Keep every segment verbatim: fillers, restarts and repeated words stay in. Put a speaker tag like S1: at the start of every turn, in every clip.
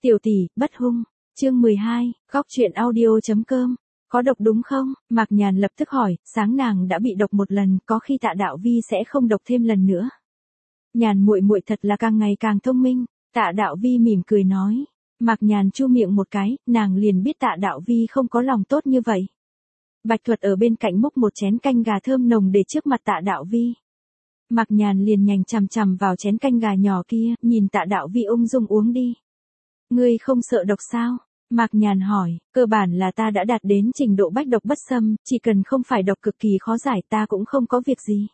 S1: Tiểu tỷ, bất hung. Chương mười hai, góc truyện audio.com. Có độc đúng không? Mạc Nhàn lập tức hỏi, sáng nàng đã bị độc một lần, có khi Tạ Đạo Vi sẽ không độc thêm lần nữa. Nhàn muội muội thật là càng ngày càng thông minh. Tạ Đạo Vi mỉm cười nói. Mạc Nhàn chu miệng một cái, nàng liền biết Tạ Đạo Vi không có lòng tốt như vậy. Bạch Thuật ở bên cạnh múc một chén canh gà thơm nồng để trước mặt Tạ Đạo Vi. Mạc Nhàn liền nhành chằm chằm vào chén canh gà nhỏ kia, nhìn Tạ Đạo Vi ung dung uống đi. Ngươi không sợ độc sao? Mạc Nhàn hỏi, cơ bản là ta đã đạt đến trình độ bách độc bất xâm, chỉ cần không phải độc cực kỳ khó giải ta cũng không có việc gì.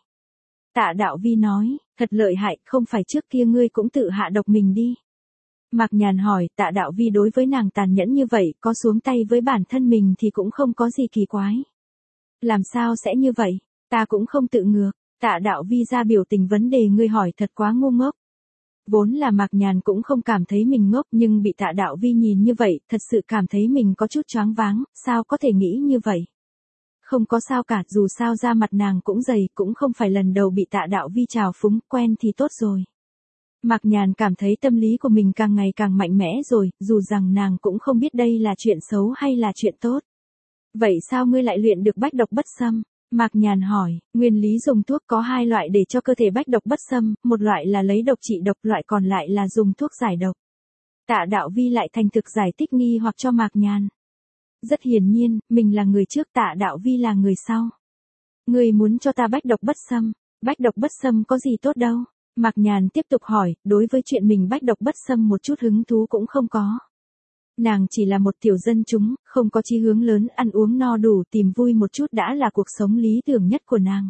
S1: Tạ Đạo Vi nói, thật lợi hại, không phải trước kia ngươi cũng tự hạ độc mình đi. Mạc Nhàn hỏi, Tạ Đạo Vi đối với nàng tàn nhẫn như vậy, có xuống tay với bản thân mình thì cũng không có gì kỳ quái. Làm sao sẽ như vậy? Ta cũng không tự ngược. Tạ Đạo Vi ra biểu tình vấn đề ngươi hỏi thật quá ngu ngốc. Vốn là Mạc Nhàn cũng không cảm thấy mình ngốc nhưng bị Tạ Đạo Vi nhìn như vậy, thật sự cảm thấy mình có chút choáng váng, sao có thể nghĩ như vậy. Không có sao cả, dù sao da mặt nàng cũng dày, cũng không phải lần đầu bị Tạ Đạo Vi trào phúng, quen thì tốt rồi. Mạc Nhàn cảm thấy tâm lý của mình càng ngày càng mạnh mẽ rồi, dù rằng nàng cũng không biết đây là chuyện xấu hay là chuyện tốt. Vậy sao ngươi lại luyện được bách độc bất xâm? Mạc Nhàn hỏi, nguyên lý dùng thuốc có hai loại để cho cơ thể bách độc bất xâm, một loại là lấy độc trị độc, loại còn lại là dùng thuốc giải độc. Tạ Đạo Vi lại thành thực giải thích nghi hoặc cho Mạc Nhàn. Rất hiển nhiên, mình là người trước, Tạ Đạo Vi là người sau. Ngươi muốn cho ta bách độc bất xâm, bách độc bất xâm có gì tốt đâu? Mạc Nhàn tiếp tục hỏi, đối với chuyện mình bách độc bất xâm một chút hứng thú cũng không có. Nàng chỉ là một tiểu dân chúng, không có chí hướng lớn, ăn uống no đủ, tìm vui một chút đã là cuộc sống lý tưởng nhất của nàng.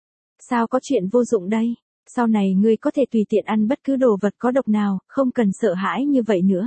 S1: Sao có chuyện vô dụng đây? Sau này ngươi có thể tùy tiện ăn bất cứ đồ vật có độc nào, không cần sợ hãi như vậy nữa.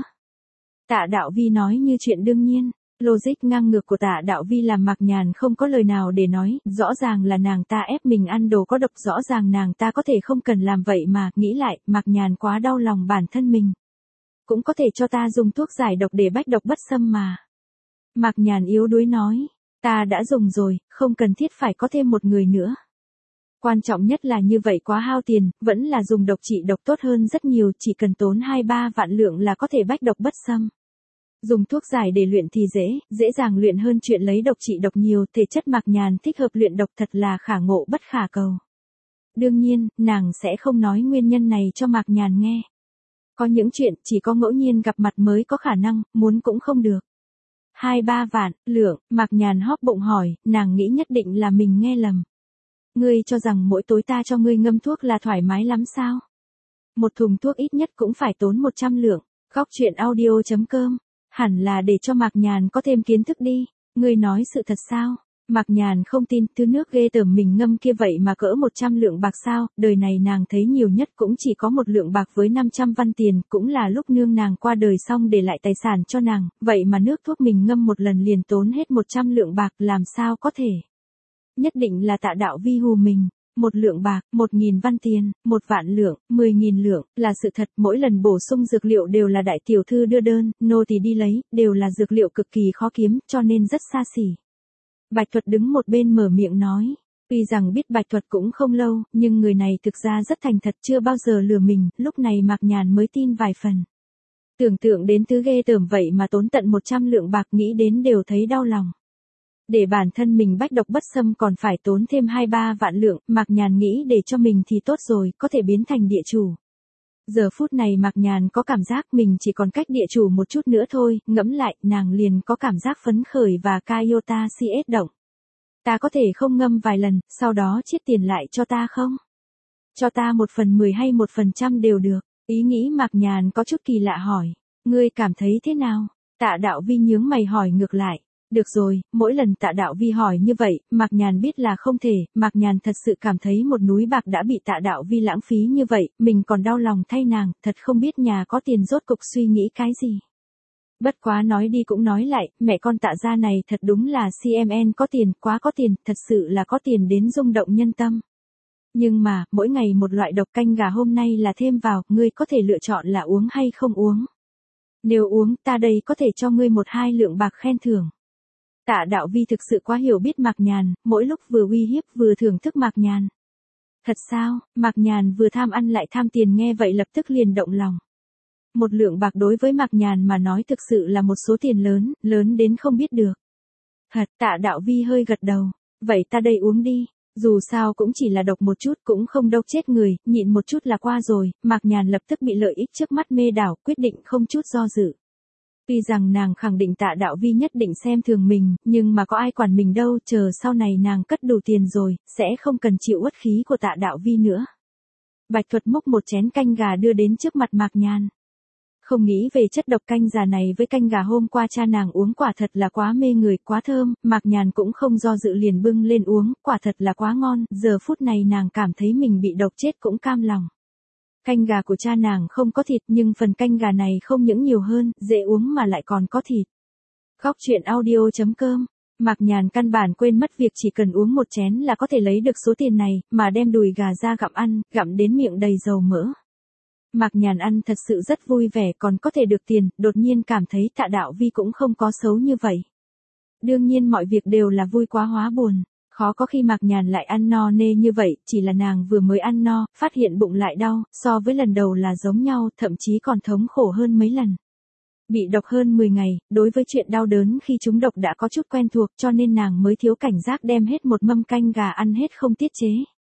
S1: Tạ Đạo Vi nói như chuyện đương nhiên. Logic ngang ngược của Tạ Đạo Vi làm Mạc Nhàn không có lời nào để nói, rõ ràng là nàng ta ép mình ăn đồ có độc, rõ ràng nàng ta có thể không cần làm vậy mà, nghĩ lại, Mạc Nhàn quá đau lòng bản thân mình. Cũng có thể cho ta dùng thuốc giải độc để bách độc bất xâm mà. Mạc Nhàn yếu đuối nói, ta đã dùng rồi, không cần thiết phải có thêm một người nữa. Quan trọng nhất là như vậy quá hao tiền, vẫn là dùng độc trị độc tốt hơn rất nhiều, chỉ cần tốn hai ba vạn lượng là có thể bách độc bất xâm. Dùng thuốc giải để luyện thì dễ, dễ dàng luyện hơn chuyện lấy độc trị độc nhiều, thể chất Mạc Nhàn thích hợp luyện độc thật là khả ngộ bất khả cầu. Đương nhiên, nàng sẽ không nói nguyên nhân này cho Mạc Nhàn nghe. Có những chuyện chỉ có ngẫu nhiên gặp mặt mới có khả năng, muốn cũng không được. Hai ba vạn, lượng, Mạc Nhàn hóp bụng hỏi, nàng nghĩ nhất định là mình nghe lầm. Ngươi cho rằng mỗi tối ta cho ngươi ngâm thuốc là thoải mái lắm sao? Một thùng thuốc ít nhất cũng phải tốn một trăm lượng, góc truyện audio.com. Hẳn là để cho Mạc Nhàn có thêm kiến thức đi, ngươi nói sự thật sao? Mạc Nhàn không tin, thứ nước ghê tởm mình ngâm kia vậy mà cỡ một trăm lượng bạc sao, đời này nàng thấy nhiều nhất cũng chỉ có một lượng bạc với năm trăm văn tiền, cũng là lúc nương nàng qua đời xong để lại tài sản cho nàng, vậy mà nước thuốc mình ngâm một lần liền tốn hết một trăm lượng bạc, làm sao có thể? Nhất định là Tạ Đạo Vi hù mình. Một lượng bạc, một nghìn văn tiền, một vạn lượng, mười nghìn lượng, là sự thật, mỗi lần bổ sung dược liệu đều là đại tiểu thư đưa đơn, nô tỳ đi lấy, đều là dược liệu cực kỳ khó kiếm, cho nên rất xa xỉ. Bạch Thuật đứng một bên mở miệng nói, tuy rằng biết Bạch Thuật cũng không lâu, nhưng người này thực ra rất thành thật, chưa bao giờ lừa mình, lúc này Mạc Nhàn mới tin vài phần. Tưởng tượng đến thứ ghê tởm vậy mà tốn tận một trăm lượng bạc, nghĩ đến đều thấy đau lòng. Để bản thân mình bách độc bất xâm còn phải tốn thêm hai ba vạn lượng, Mạc Nhàn nghĩ để cho mình thì tốt rồi, có thể biến thành địa chủ. Giờ phút này Mạc Nhàn có cảm giác mình chỉ còn cách địa chủ một chút nữa thôi, ngẫm lại, nàng liền có cảm giác phấn khởi và Kayota xê ét động. Ta có thể không ngâm vài lần, sau đó chiết tiền lại cho ta không? Cho ta một phần mười hay một phần trăm đều được, ý nghĩ Mạc Nhàn có chút kỳ lạ hỏi, ngươi cảm thấy thế nào? Tạ Đạo Vi nhướng mày hỏi ngược lại. Được rồi, mỗi lần Tạ Đạo Vi hỏi như vậy, Mạc Nhàn biết là không thể, Mạc Nhàn thật sự cảm thấy một núi bạc đã bị Tạ Đạo Vi lãng phí như vậy, mình còn đau lòng thay nàng, thật không biết nhà có tiền rốt cục suy nghĩ cái gì. Bất quá nói đi cũng nói lại, mẹ con Tạ gia này thật đúng là xê em en có tiền, quá có tiền, thật sự là có tiền đến rung động nhân tâm. Nhưng mà, mỗi ngày một loại độc, canh gà hôm nay là thêm vào, ngươi có thể lựa chọn là uống hay không uống. Nếu uống, ta đây có thể cho ngươi một hai lượng bạc khen thưởng. Tạ Đạo Vi thực sự quá hiểu biết Mạc Nhàn, mỗi lúc vừa uy hiếp vừa thưởng thức Mạc Nhàn. Thật sao? Mạc Nhàn vừa tham ăn lại tham tiền, nghe vậy lập tức liền động lòng. Một lượng bạc đối với Mạc Nhàn mà nói thực sự là một số tiền lớn, lớn đến không biết được. Thật, Tạ Đạo Vi hơi gật đầu. Vậy ta đây uống đi. Dù sao cũng chỉ là độc một chút cũng không độc chết người, nhịn một chút là qua rồi. Mạc Nhàn lập tức bị lợi ích trước mắt mê đảo, quyết định không chút do dự. Tuy rằng nàng khẳng định Tạ Đạo Vi nhất định xem thường mình, nhưng mà có ai quản mình đâu, chờ sau này nàng cất đủ tiền rồi, sẽ không cần chịu uất khí của Tạ Đạo Vi nữa. Bạch Thuật múc một chén canh gà đưa đến trước mặt Mạc Nhàn. Không nghĩ về chất độc canh gà này với canh gà hôm qua cha nàng uống quả thật là quá mê người, quá thơm, Mạc Nhàn cũng không do dự liền bưng lên uống, quả thật là quá ngon, giờ phút này nàng cảm thấy mình bị độc chết cũng cam lòng. Canh gà của cha nàng không có thịt nhưng phần canh gà này không những nhiều hơn, dễ uống mà lại còn có thịt. Góc truyện audio chấm com. Mạc Nhàn căn bản quên mất việc chỉ cần uống một chén là có thể lấy được số tiền này, mà đem đùi gà ra gặm ăn, gặm đến miệng đầy dầu mỡ. Mạc Nhàn ăn thật sự rất vui vẻ, còn có thể được tiền, đột nhiên cảm thấy Tạ Đạo Vi cũng không có xấu như vậy. Đương nhiên mọi việc đều là vui quá hóa buồn. Khó có khi Mạc Nhàn lại ăn no nê như vậy, chỉ là nàng vừa mới ăn no, phát hiện bụng lại đau, so với lần đầu là giống nhau, thậm chí còn thống khổ hơn mấy lần. Bị độc hơn mười ngày, đối với chuyện đau đớn khi trúng độc đã có chút quen thuộc cho nên nàng mới thiếu cảnh giác đem hết một mâm canh gà ăn hết không tiết chế.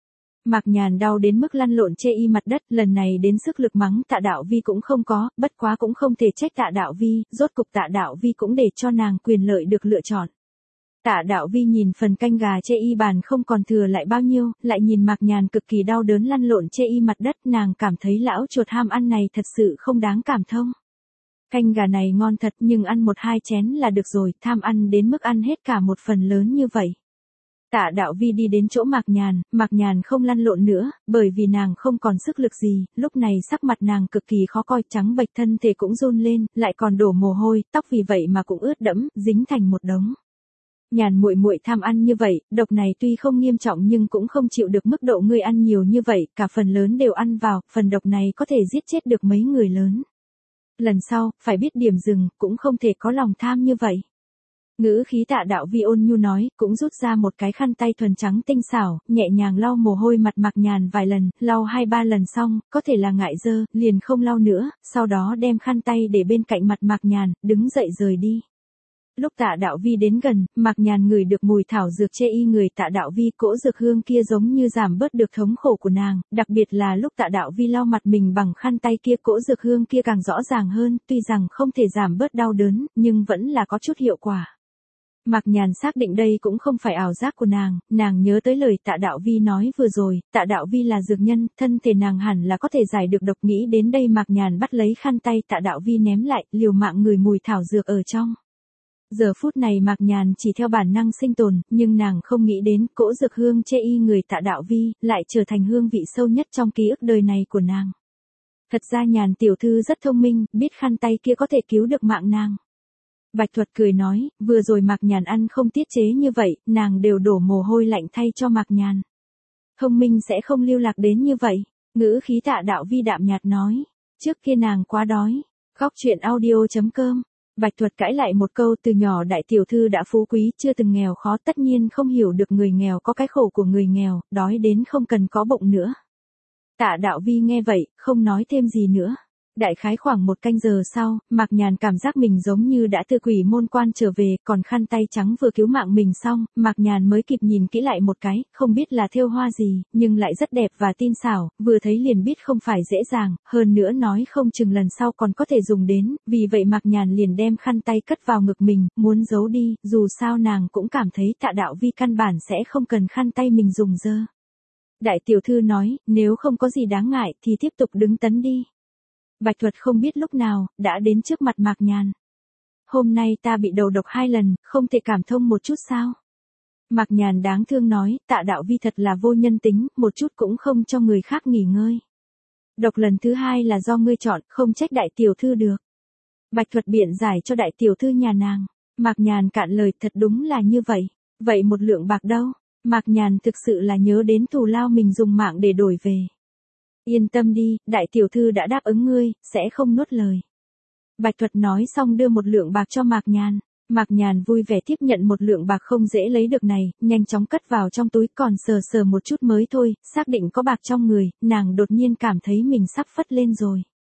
S1: Mạc Nhàn đau đến mức lăn lộn chê y mặt đất, lần này đến sức lực mắng Tạ Đạo Vi cũng không có, bất quá cũng không thể trách Tạ Đạo Vi, rốt cục Tạ Đạo Vi cũng để cho nàng quyền lợi được lựa chọn. Tạ Đạo Vi nhìn phần canh gà chê y bàn không còn thừa lại bao nhiêu, lại nhìn Mạc Nhàn cực kỳ đau đớn lăn lộn chê y mặt đất, nàng cảm thấy lão chuột ham ăn này thật sự không đáng cảm thông. Canh gà này ngon thật nhưng ăn một hai chén là được rồi, tham ăn đến mức ăn hết cả một phần lớn như vậy. Tạ Đạo Vi đi đến chỗ Mạc Nhàn, Mạc Nhàn không lăn lộn nữa, bởi vì nàng không còn sức lực gì, lúc này sắc mặt nàng cực kỳ khó coi, trắng bệch, thân thể cũng run lên, lại còn đổ mồ hôi, tóc vì vậy mà cũng ướt đẫm, dính thành một đống. Nhàn muội muội tham ăn như vậy, độc này tuy không nghiêm trọng nhưng cũng không chịu được mức độ ngươi ăn nhiều như vậy, cả phần lớn đều ăn vào, phần độc này có thể giết chết được mấy người lớn. Lần sau, phải biết điểm dừng, cũng không thể có lòng tham như vậy. Ngữ khí Tạ Đạo Vi ôn nhu nói, cũng rút ra một cái khăn tay thuần trắng tinh xảo, nhẹ nhàng lau mồ hôi mặt Mạc Nhàn vài lần, lau hai ba lần xong, có thể là ngại dơ, liền không lau nữa, sau đó đem khăn tay để bên cạnh mặt Mạc Nhàn, đứng dậy rời đi. Lúc Tạ Đạo Vi đến gần, Mạc Nhàn ngửi được mùi thảo dược chê y người Tạ Đạo Vi, cỗ dược hương kia giống như giảm bớt được thống khổ của nàng, đặc biệt là lúc Tạ Đạo Vi lau mặt mình bằng khăn tay kia, cỗ dược hương kia càng rõ ràng hơn, tuy rằng không thể giảm bớt đau đớn, nhưng vẫn là có chút hiệu quả. Mạc Nhàn xác định đây cũng không phải ảo giác của nàng, nàng nhớ tới lời Tạ Đạo Vi nói vừa rồi, Tạ Đạo Vi là dược nhân, thân thể nàng hẳn là có thể giải được độc, nghĩ đến đây Mạc Nhàn bắt lấy khăn tay Tạ Đạo Vi ném lại, liều mạng ngửi mùi thảo dược ở trong. Giờ phút này Mạc Nhàn chỉ theo bản năng sinh tồn, nhưng nàng không nghĩ đến cỗ dược hương chê y người Tạ Đạo Vi, lại trở thành hương vị sâu nhất trong ký ức đời này của nàng. Thật ra Nhàn tiểu thư rất thông minh, biết khăn tay kia có thể cứu được mạng nàng. Bạch Thuật cười nói, vừa rồi Mạc Nhàn ăn không tiết chế như vậy, nàng đều đổ mồ hôi lạnh thay cho Mạc Nhàn. Thông minh sẽ không lưu lạc đến như vậy, ngữ khí Tạ Đạo Vi đạm nhạt nói, trước kia nàng quá đói. Góc truyện audio chấm com. Bạch Thuật cãi lại một câu, từ nhỏ đại tiểu thư đã phú quý, chưa từng nghèo khó, tất nhiên không hiểu được người nghèo có cái khổ của người nghèo, đói đến không cần có bụng nữa. Tạ Đạo Vi nghe vậy, không nói thêm gì nữa. Đại khái khoảng một canh giờ sau, Mạc Nhàn cảm giác mình giống như đã từ quỷ môn quan trở về, còn khăn tay trắng vừa cứu mạng mình xong, Mạc Nhàn mới kịp nhìn kỹ lại một cái, không biết là thêu hoa gì, nhưng lại rất đẹp và tinh xảo, vừa thấy liền biết không phải dễ dàng, hơn nữa nói không chừng lần sau còn có thể dùng đến, vì vậy Mạc Nhàn liền đem khăn tay cất vào ngực mình, muốn giấu đi, dù sao nàng cũng cảm thấy Tạ Đạo Vi căn bản sẽ không cần khăn tay mình dùng dơ. Đại tiểu thư nói, nếu không có gì đáng ngại thì tiếp tục đứng tấn đi. Bạch Thuật không biết lúc nào, đã đến trước mặt Mạc Nhàn. Hôm nay ta bị đầu độc hai lần, không thể cảm thông một chút sao? Mạc Nhàn đáng thương nói, Tạ Đạo Vi thật là vô nhân tính, một chút cũng không cho người khác nghỉ ngơi. Độc lần thứ hai là do ngươi chọn, không trách đại tiểu thư được. Bạch Thuật biện giải cho đại tiểu thư nhà nàng. Mạc Nhàn cạn lời, thật đúng là như vậy. Vậy một lượng bạc đâu? Mạc Nhàn thực sự là nhớ đến thù lao mình dùng mạng để đổi về. Yên tâm đi, đại tiểu thư đã đáp ứng ngươi, sẽ không nuốt lời. Bạch Thuật nói xong đưa một lượng bạc cho Mạc Nhàn. Mạc Nhàn vui vẻ tiếp nhận một lượng bạc không dễ lấy được này, nhanh chóng cất vào trong túi, còn sờ sờ một chút mới thôi, xác định có bạc trong người, nàng đột nhiên cảm thấy mình sắp phất lên rồi.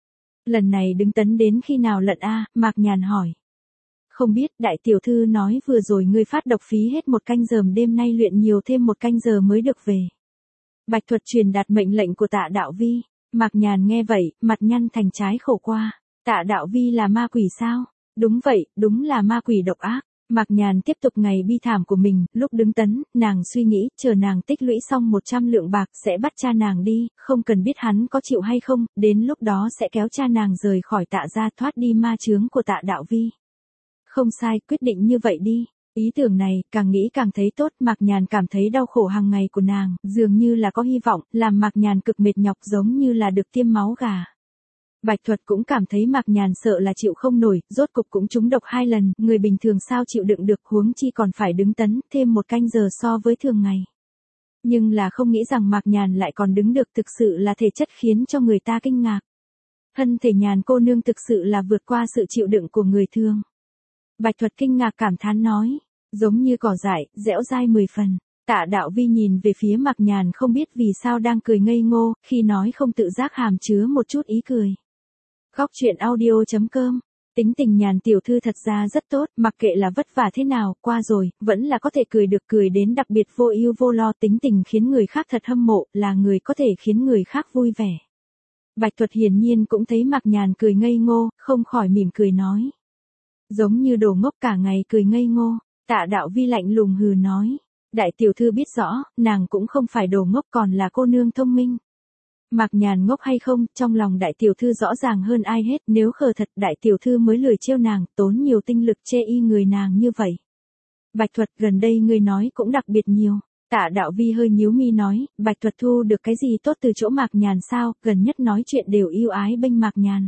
S1: Lần này đứng tấn đến khi nào lận a? Mạc Nhàn hỏi. Không biết, đại tiểu thư nói vừa rồi ngươi phát độc phí hết một canh giờ, đêm nay luyện nhiều thêm một canh giờ mới được về. Bạch Thuật truyền đạt mệnh lệnh của Tạ Đạo Vi. Mạc Nhàn nghe vậy, mặt nhăn thành trái khổ qua. Tạ Đạo Vi là ma quỷ sao? Đúng vậy, đúng là ma quỷ độc ác. Mạc Nhàn tiếp tục ngày bi thảm của mình, lúc đứng tấn, nàng suy nghĩ, chờ nàng tích lũy xong một trăm lượng bạc sẽ bắt cha nàng đi, không cần biết hắn có chịu hay không, đến lúc đó sẽ kéo cha nàng rời khỏi Tạ gia, thoát đi ma chướng của Tạ Đạo Vi. Không sai, quyết định như vậy đi. Ý tưởng này, càng nghĩ càng thấy tốt, Mạc Nhàn cảm thấy đau khổ hàng ngày của nàng, dường như là có hy vọng, làm Mạc Nhàn cực mệt nhọc giống như là được tiêm máu gà. Bạch Thuật cũng cảm thấy Mạc Nhàn sợ là chịu không nổi, rốt cục cũng trúng độc hai lần, người bình thường sao chịu đựng được, huống chi còn phải đứng tấn, thêm một canh giờ so với thường ngày. Nhưng là không nghĩ rằng Mạc Nhàn lại còn đứng được, thực sự là thể chất khiến cho người ta kinh ngạc. Thân thể Nhàn cô nương thực sự là vượt qua sự chịu đựng của người thường. Bạch Thuật kinh ngạc cảm thán nói, giống như cỏ dại, dẻo dai mười phần. Tạ Đạo Vi nhìn về phía Mạc Nhàn không biết vì sao đang cười ngây ngô, khi nói không tự giác hàm chứa một chút ý cười. Góc truyện audio chấm com. Tính tình Nhàn tiểu thư thật ra rất tốt, mặc kệ là vất vả thế nào, qua rồi, vẫn là có thể cười được, cười đến đặc biệt vô ưu vô lo, tính tình khiến người khác thật hâm mộ, là người có thể khiến người khác vui vẻ. Bạch Thuật hiển nhiên cũng thấy Mạc Nhàn cười ngây ngô, không khỏi mỉm cười nói. Giống như đồ ngốc cả ngày cười ngây ngô. Tạ Đạo Vi lạnh lùng hừ nói. Đại tiểu thư biết rõ, nàng cũng không phải đồ ngốc, còn là cô nương thông minh. Mạc Nhàn ngốc hay không, trong lòng đại tiểu thư rõ ràng hơn ai hết, nếu khờ thật đại tiểu thư mới lười trêu nàng, tốn nhiều tinh lực chê y người nàng như vậy. Bạch Thuật, gần đây ngươi nói cũng đặc biệt nhiều. Tạ Đạo Vi hơi nhíu mi nói, Bạch Thuật thu được cái gì tốt từ chỗ Mạc Nhàn sao, gần nhất nói chuyện đều yêu ái bênh Mạc Nhàn.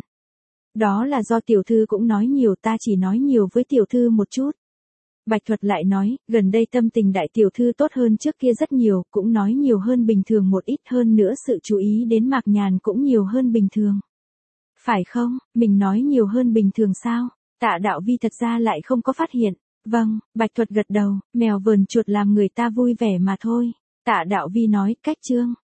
S1: Đó là do tiểu thư cũng nói nhiều, ta chỉ nói nhiều với tiểu thư một chút. Bạch Thuật lại nói, gần đây tâm tình đại tiểu thư tốt hơn trước kia rất nhiều, cũng nói nhiều hơn bình thường một ít, hơn nữa sự chú ý đến Mạc Nhàn cũng nhiều hơn bình thường. Phải không, mình nói nhiều hơn bình thường sao? Tạ Đạo Vi thật ra lại không có phát hiện. Vâng, Bạch Thuật gật đầu, mèo vờn chuột làm người ta vui vẻ mà thôi. Tạ Đạo Vi nói, cách chương.